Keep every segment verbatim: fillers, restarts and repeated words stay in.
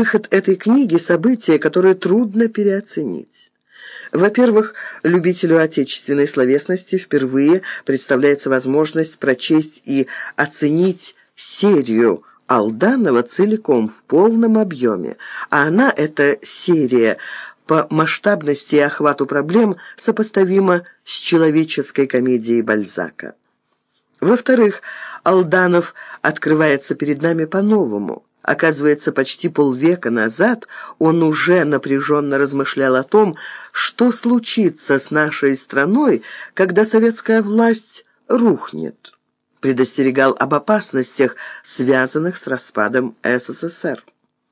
Выход этой книги – событие, которое трудно переоценить. Во-первых, любителю отечественной словесности впервые представляется возможность прочесть и оценить серию Алданова целиком в полном объеме, а она, эта серия, по масштабности и охвату проблем сопоставима с человеческой комедией Бальзака. Во-вторых, Алданов открывается перед нами по-новому. Оказывается, почти полвека назад он уже напряженно размышлял о том, что случится с нашей страной, когда советская власть рухнет. Предостерегал об опасностях, связанных с распадом СССР.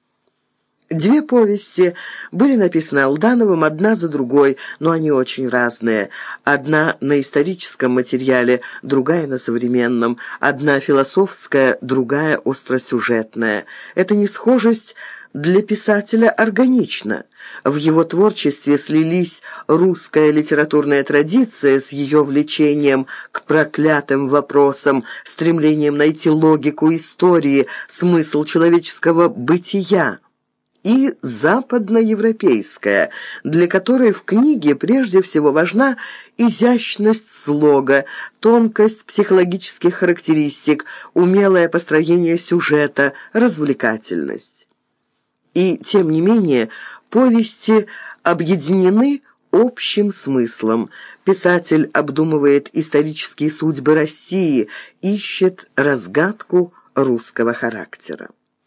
Две повести были написаны Алдановым одна за другой, но они очень разные. Одна на историческом материале, другая на современном. Одна философская, другая остросюжетная. Эта несхожесть для писателя органична. В его творчестве слились русская литературная традиция с ее влечением к проклятым вопросам, стремлением найти логику истории, смысл человеческого бытия, и западноевропейская, для которой в книге прежде всего важна изящность слога, тонкость психологических характеристик, умелое построение сюжета, развлекательность. И, тем не менее, повести объединены общим смыслом. Писатель обдумывает исторические судьбы России, ищет разгадку русского характера.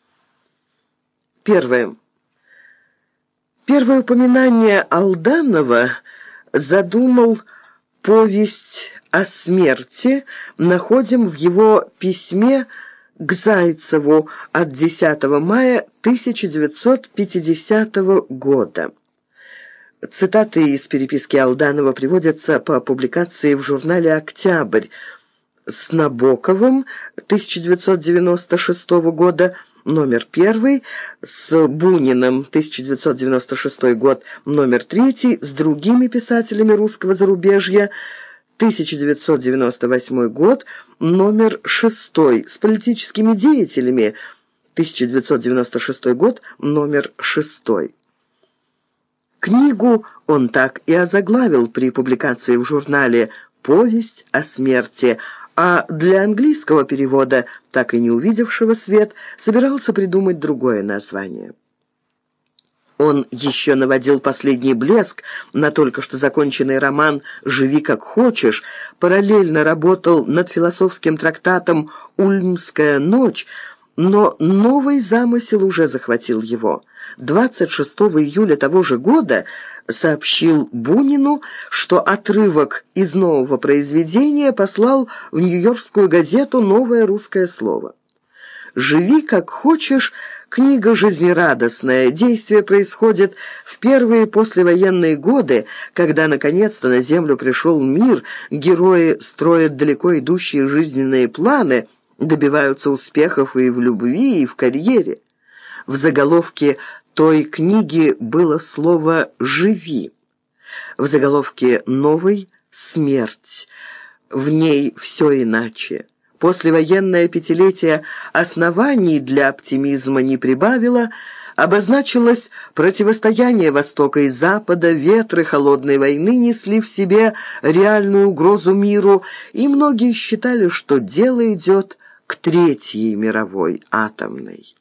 Первое. Первое упоминание Алданова задумал повесть о смерти находим в его письме к Зайцеву от десятого мая тысяча девятьсот пятидесятого года. Цитаты из переписки Алданова приводятся по публикации в журнале «Октябрь» с Набоковым тысяча девятьсот девяносто шестого года, номер первый, с Буниным, тысяча девятьсот девяносто шестой год, номер третий, с другими писателями русского зарубежья, тысяча девятьсот девяносто восьмой год, номер шестой, с политическими деятелями, тысяча девятьсот девяносто шестой год, номер шестой. Книгу он так и озаглавил при публикации в журнале «Повесть о смерти», а для английского перевода, так и не увидевшего свет, собирался придумать другое название. Он еще наводил последний блеск на только что законченный роман «Живи как хочешь», параллельно работал над философским трактатом «Ульмская ночь», но новый замысел уже захватил его. двадцать шестого июля того же года сообщил Бунину, что отрывок из нового произведения послал в нью-йоркскую газету «Новое русское слово». «Живи как хочешь» — книга жизнерадостная. Действие происходит в первые послевоенные годы, когда наконец-то на землю пришел мир, герои строят далеко идущие жизненные планы, добиваются успехов и в любви, и в карьере. В заголовке той книги было слово «живи». В заголовке новой «смерть». В ней все иначе. Послевоенное пятилетие оснований для оптимизма не прибавило, обозначилось противостояние Востока и Запада, ветры холодной войны несли в себе реальную угрозу миру, и многие считали, что дело идет к Третьей мировой атомной.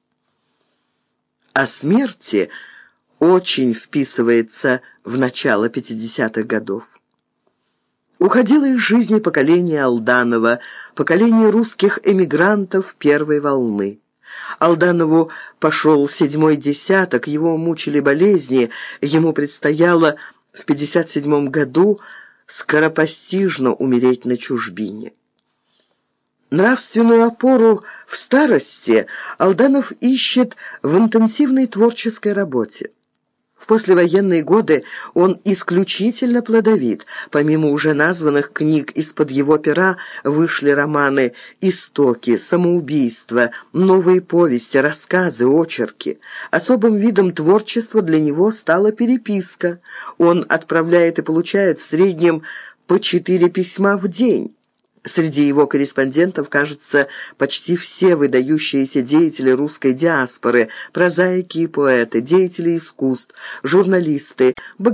О смерти очень вписывается в начало пятидесятых годов. Уходило из жизни поколение Алданова, поколение русских эмигрантов первой волны. Алданову пошел седьмой десяток, его мучили болезни, ему предстояло в пятьдесят седьмом году скоропостижно умереть на чужбине. Нравственную опору в старости Алданов ищет в интенсивной творческой работе. В послевоенные годы он исключительно плодовит. Помимо уже названных книг, из-под его пера вышли романы «Истоки», «Самоубийство», новые повести, рассказы, очерки. Особым видом творчества для него стала переписка. Он отправляет и получает в среднем по четыре письма в день. Среди его корреспондентов, кажется, почти все выдающиеся деятели русской диаспоры, прозаики и поэты, деятели искусств, журналисты,